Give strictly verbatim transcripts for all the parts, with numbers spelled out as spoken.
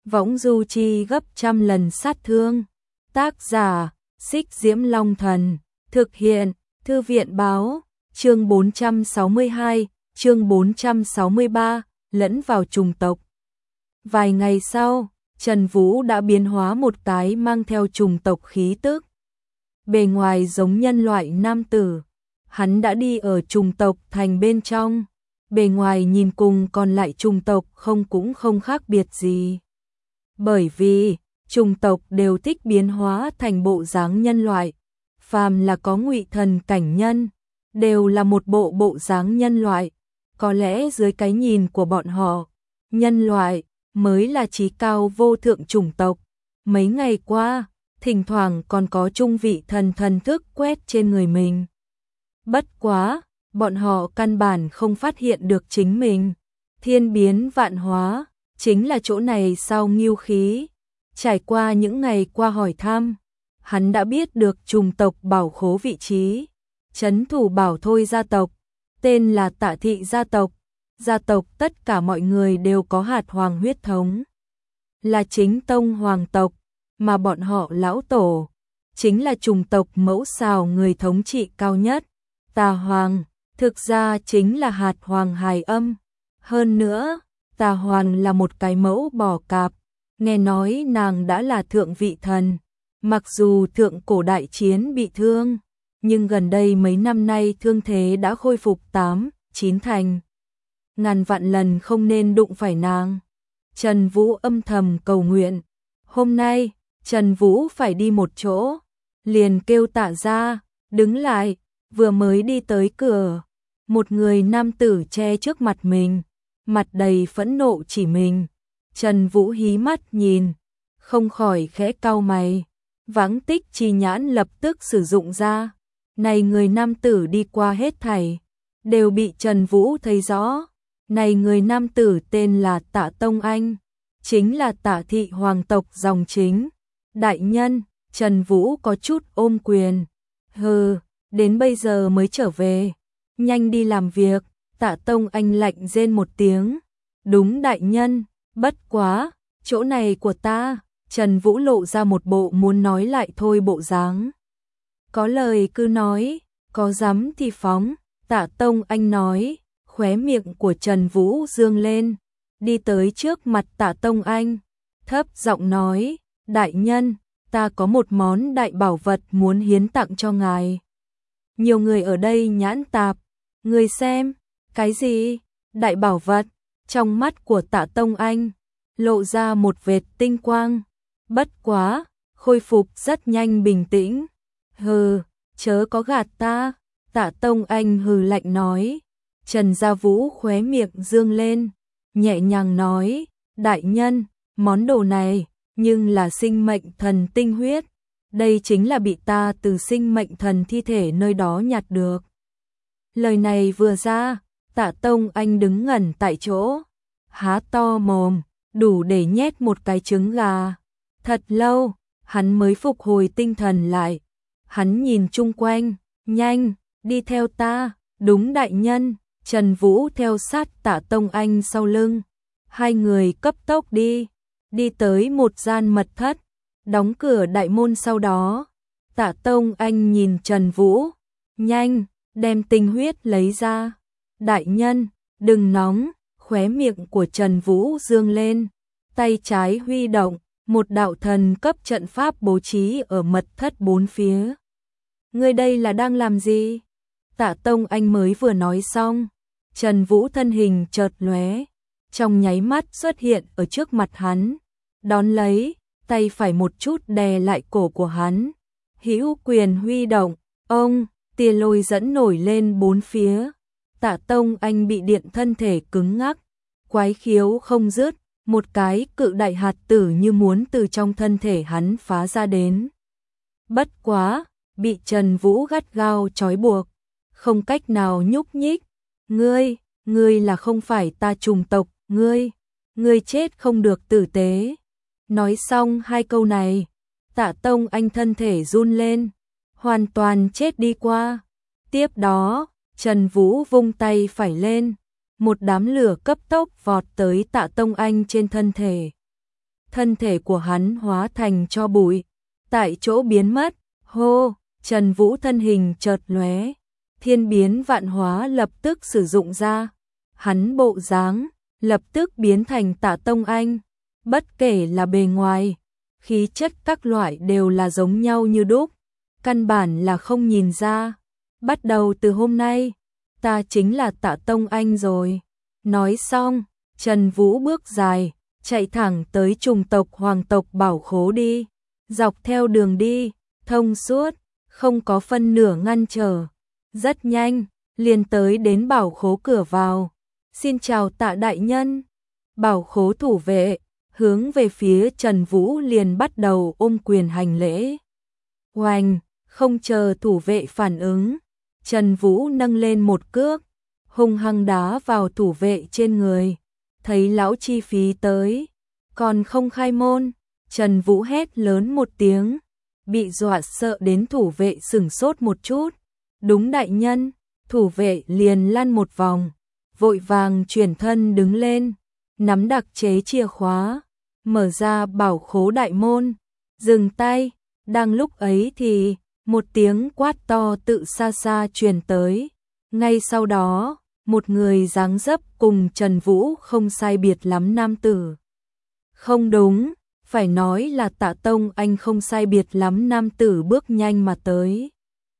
võng du chi gấp trăm lần sát thương. Tác giả, Xích Diễm Long Thần, thực hiện, Thư viện báo, chương bốn trăm sáu mươi hai, chương bốn trăm sáu mươi ba, lẫn vào trùng tộc. Vài ngày sau, Trần Vũ đã biến hóa một cái mang theo trùng tộc khí tức. Bề ngoài giống nhân loại nam tử, hắn đã đi ở trùng tộc thành bên trong, bề ngoài nhìn cùng còn lại trùng tộc không cũng không khác biệt gì. Bởi vì, trùng tộc đều thích biến hóa thành bộ dáng nhân loại, phàm là có ngụy thần cảnh nhân, đều là một bộ bộ dáng nhân loại, có lẽ dưới cái nhìn của bọn họ, nhân loại mới là chí cao vô thượng chủng tộc. Mấy ngày qua, thỉnh thoảng còn có trung vị thần thần thức quét trên người mình. Bất quá, bọn họ căn bản không phát hiện được chính mình. Thiên biến vạn hóa, chính là chỗ này sau nghiêu khí. Trải qua những ngày qua hỏi thăm, hắn đã biết được trùng tộc bảo khố vị trí. Trấn thủ bảo thôi gia tộc, tên là Tạ Thị gia tộc. Gia tộc tất cả mọi người đều có hạt hoàng huyết thống, là chính tông hoàng tộc, mà bọn họ lão tổ chính là chủng tộc mẫu xào người thống trị cao nhất. Tà Hoàng thực ra chính là hạt hoàng hài âm. Hơn nữa, Tà Hoàng là một cái mẫu bò cạp, nghe nói nàng đã là thượng vị thần. Mặc dù thượng cổ đại chiến bị thương, nhưng gần đây mấy năm nay thương thế đã khôi phục tám, chín thành. Ngàn vạn lần không nên đụng phải nàng. Trần Vũ âm thầm cầu nguyện. Hôm nay, Trần Vũ phải đi một chỗ, liền kêu Tạ ra, đứng lại, vừa mới đi tới cửa. Một người nam tử che trước mặt mình, mặt đầy phẫn nộ chỉ mình. Trần Vũ hí mắt nhìn, không khỏi khẽ cau mày. Vắng tích chi nhãn lập tức sử dụng ra. Này người nam tử đi qua hết thảy, đều bị Trần Vũ thấy rõ. Này người nam tử tên là Tạ Tông Anh, chính là Tạ Thị hoàng tộc dòng chính. Đại nhân, Trần Vũ có chút ôm quyền. Hừ, đến bây giờ mới trở về, nhanh đi làm việc. Tạ Tông Anh lạnh rên một tiếng. Đúng đại nhân, bất quá, chỗ này của ta. Trần Vũ lộ ra một bộ muốn nói lại thôi bộ dáng. Có lời cứ nói, có dám thì phóng. Tạ Tông Anh nói. Khóe miệng của Trần Vũ dương lên, đi tới trước mặt Tạ Tông Anh, thấp giọng nói, đại nhân, ta có một món đại bảo vật muốn hiến tặng cho ngài. Nhiều người ở đây nhãn tạp, người xem, cái gì? Đại bảo vật? Trong mắt của Tạ Tông Anh, lộ ra một vệt tinh quang, bất quá, khôi phục rất nhanh bình tĩnh. Hừ, chớ có gạt ta, Tạ Tông Anh hừ lạnh nói. Trần Gia Vũ khóe miệng dương lên, nhẹ nhàng nói, đại nhân, món đồ này, nhưng là sinh mệnh thần tinh huyết, đây chính là bị ta từ sinh mệnh thần thi thể nơi đó nhặt được. Lời này vừa ra, Tạ Tông Anh đứng ngẩn tại chỗ, há to mồm, đủ để nhét một cái trứng gà. Thật lâu, hắn mới phục hồi tinh thần lại, hắn nhìn chung quanh, nhanh, đi theo ta, đúng đại nhân. Trần Vũ theo sát Tạ Tông Anh sau lưng, hai người cấp tốc đi, đi tới một gian mật thất, đóng cửa đại môn sau đó. Tạ Tông Anh nhìn Trần Vũ, nhanh, đem tinh huyết lấy ra. Đại nhân, đừng nóng, khóe miệng của Trần Vũ dương lên, tay trái huy động, một đạo thần cấp trận pháp bố trí ở mật thất bốn phía. Ngươi đây là đang làm gì? Tạ Tông Anh mới vừa nói xong, Trần Vũ thân hình chợt lóe, trong nháy mắt xuất hiện ở trước mặt hắn, đón lấy, tay phải một chút đè lại cổ của hắn, hữu quyền huy động, ông, tia lôi dẫn nổi lên bốn phía. Tạ Tông Anh bị điện thân thể cứng ngắc, quái khiếu không dứt, một cái cự đại hạt tử như muốn từ trong thân thể hắn phá ra đến. Bất quá, bị Trần Vũ gắt gao trói buộc, không cách nào nhúc nhích. Ngươi, ngươi là không phải ta trùng tộc, ngươi, ngươi chết không được tử tế. Nói xong hai câu này, Tạ Tông Anh thân thể run lên, hoàn toàn chết đi qua. Tiếp đó, Trần Vũ vung tay phải lên, một đám lửa cấp tốc vọt tới Tạ Tông Anh trên thân thể. thân thể của hắn hóa thành tro bụi, tại chỗ biến mất. Hô, Trần Vũ thân hình chợt lóe, thiên biến vạn hóa lập tức sử dụng ra. Hắn bộ dáng lập tức biến thành Tạ Tông Anh, bất kể là bề ngoài, khí chất các loại đều là giống nhau như đúc, căn bản là không nhìn ra. Bắt đầu từ hôm nay, ta chính là Tạ Tông Anh rồi. Nói xong, Trần Vũ bước dài, chạy thẳng tới trùng tộc hoàng tộc bảo khố đi. Dọc theo đường đi, thông suốt, không có phân nửa ngăn trở. Rất nhanh, liền tới đến bảo khố cửa vào. Xin chào Tạ đại nhân. Bảo khố thủ vệ, hướng về phía Trần Vũ liền bắt đầu ôm quyền hành lễ. Oanh, không chờ thủ vệ phản ứng, Trần Vũ nâng lên một cước, hung hăng đá vào thủ vệ trên người. Thấy lão chi phí tới, còn không khai môn, Trần Vũ hét lớn một tiếng, bị dọa sợ đến thủ vệ sửng sốt một chút. Đúng đại nhân, thủ vệ liền lăn một vòng, vội vàng chuyển thân đứng lên, nắm đặc chế chìa khóa, mở ra bảo khố đại môn, dừng tay. Đang lúc ấy thì một tiếng quát to tự xa xa truyền tới. Ngay sau đó, một người dáng dấp cùng Trần Vũ không sai biệt lắm nam tử. Không đúng, phải nói là Tạ Tông Anh không sai biệt lắm nam tử bước nhanh mà tới.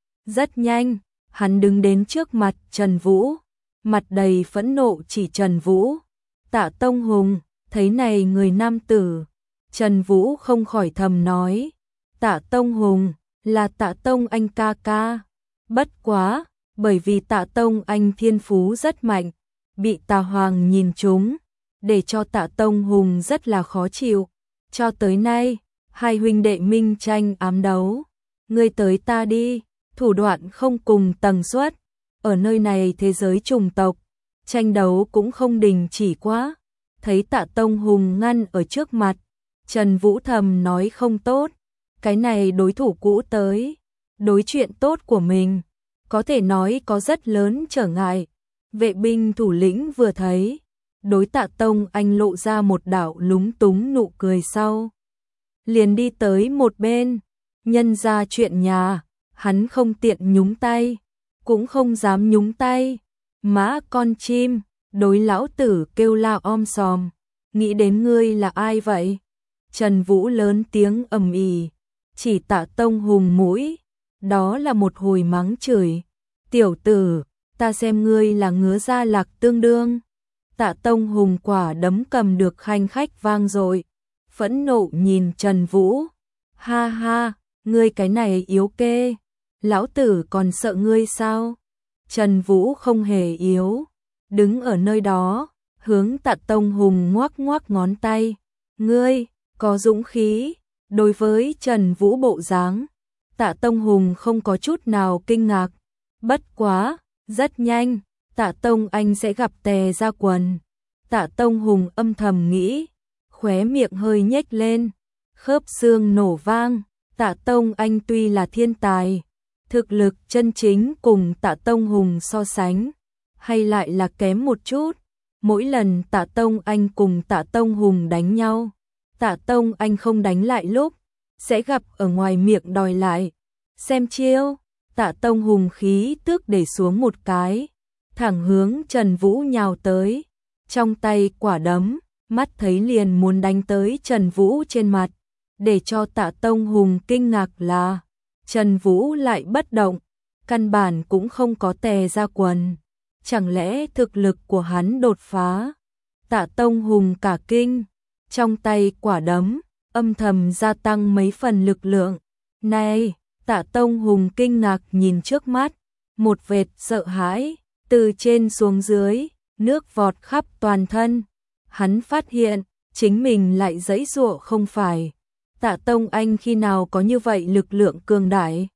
Rất nhanh, hắn đứng đến trước mặt Trần Vũ, mặt đầy phẫn nộ chỉ Trần Vũ. Tạ Tông Hùng, thấy này người nam tử, Trần Vũ không khỏi thầm nói, Tạ Tông Hùng là Tạ Tông Anh ca ca. Bất quá, bởi vì Tạ Tông Anh thiên phú rất mạnh, bị Tạ Hoàng nhìn trúng, để cho Tạ Tông Hùng rất là khó chịu. Cho tới nay, hai huynh đệ minh tranh ám đấu, ngươi tới ta đi, thủ đoạn không cùng tần suất. Ở nơi này thế giới chủng tộc, tranh đấu cũng không đình chỉ quá. Thấy Tạ Tông Hùng ngăn ở trước mặt, Trần Vũ thầm nói không tốt, cái này đối thủ cũ tới, đối chuyện tốt của mình, có thể nói có rất lớn trở ngại. Vệ binh thủ lĩnh vừa thấy, đối Tạ Tông Anh lộ ra một đạo lúng túng nụ cười sau, liền đi tới một bên, nhân ra chuyện nhà, hắn không tiện nhúng tay, cũng không dám nhúng tay. Mã con chim, đối lão tử kêu la om sòm, nghĩ đến ngươi là ai vậy? Trần Vũ lớn tiếng ầm ĩ, chỉ Tạ Tông Hùng mũi, đó là một hồi mắng chửi. Tiểu tử, ta xem ngươi là ngứa da lạc tương đương. Tạ Tông Hùng quả đấm cầm được khanh khách vang dội, phẫn nộ nhìn Trần Vũ. Ha ha, ngươi cái này yếu kê, lão tử còn sợ ngươi sao? Trần Vũ không hề yếu, đứng ở nơi đó, hướng Tạ Tông Hùng ngoắc ngoắc ngón tay. Ngươi, có dũng khí. Đối với Trần Vũ bộ dáng, Tạ Tông Hùng không có chút nào kinh ngạc. Bất quá, rất nhanh, Tạ Tông Anh sẽ gặp tè ra quần. Tạ Tông Hùng âm thầm nghĩ, khóe miệng hơi nhếch lên, khớp xương nổ vang. Tạ Tông Anh tuy là thiên tài, thực lực chân chính cùng Tạ Tông Hùng so sánh, hay lại là kém một chút. Mỗi lần Tạ Tông Anh cùng Tạ Tông Hùng đánh nhau, Tạ Tông Anh không đánh lại lúc, sẽ gặp ở ngoài miệng đòi lại. Xem chiêu, Tạ Tông Hùng khí tước để xuống một cái, thẳng hướng Trần Vũ nhào tới, trong tay quả đấm, mắt thấy liền muốn đánh tới Trần Vũ trên mặt. Để cho Tạ Tông Hùng kinh ngạc là, Trần Vũ lại bất động, căn bản cũng không có tè ra quần. Chẳng lẽ thực lực của hắn đột phá? Tạ Tông Hùng cả kinh, trong tay quả đấm, âm thầm gia tăng mấy phần lực lượng. Này, Tạ Tông Hùng kinh ngạc nhìn trước mắt, một vệt sợ hãi, từ trên xuống dưới, nước vọt khắp toàn thân. Hắn phát hiện, chính mình lại giãy giụa không phải. Tạ Tông Anh khi nào có như vậy lực lượng cường đại?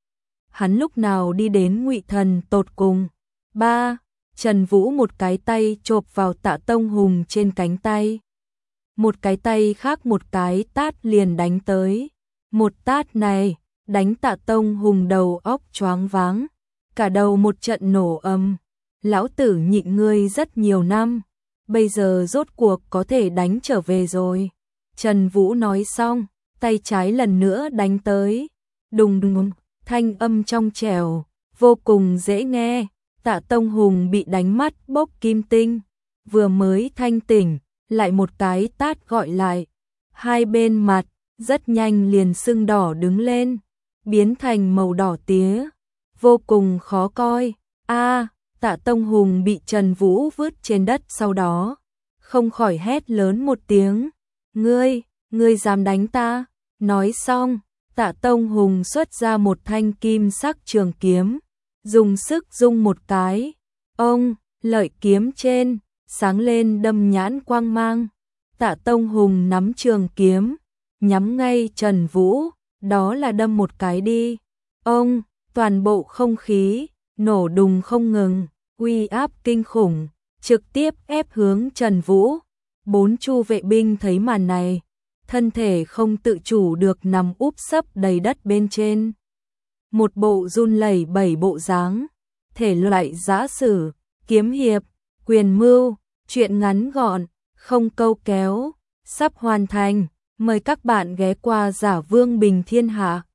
Hắn lúc nào đi đến ngụy thần tột cùng? Ba, Trần Vũ một cái tay chộp vào Tạ Tông Hùng trên cánh tay. Một cái tay khác một cái tát liền đánh tới. Một tát này, đánh Tạ Tông Hùng đầu óc choáng váng. Cả đầu một trận nổ ầm. Lão tử nhịn ngươi rất nhiều năm, bây giờ rốt cuộc có thể đánh trở về rồi. Trần Vũ nói xong, tay trái lần nữa đánh tới. Đùng đùng, thanh âm trong trẻo, vô cùng dễ nghe. Tạ Tông Hùng bị đánh mắt bốc kim tinh, vừa mới thanh tỉnh, lại một cái tát gọi lại. Hai bên mặt, rất nhanh liền sưng đỏ đứng lên, biến thành màu đỏ tía, vô cùng khó coi. A, Tạ Tông Hùng bị Trần Vũ vứt trên đất sau đó, không khỏi hét lớn một tiếng. Ngươi, ngươi dám đánh ta? Nói xong, Tạ Tông Hùng xuất ra một thanh kim sắc trường kiếm, dùng sức rung một cái. Ông, lợi kiếm trên, sáng lên đâm nhãn quang mang. Tạ Tông Hùng nắm trường kiếm, nhắm ngay Trần Vũ, đó là đâm một cái đi. Ông, toàn bộ không khí, nổ đùng không ngừng, uy áp kinh khủng, trực tiếp ép hướng Trần Vũ. Bốn chu vệ binh thấy màn này, thân thể không tự chủ được nằm úp sấp đầy đất bên trên. Một bộ run lẩy bẩy bộ dáng, thể loại giã sử, kiếm hiệp, quyền mưu, truyện ngắn gọn, không câu kéo, sắp hoàn thành. Mời các bạn ghé qua Giả Vương Bình Thiên Hạ.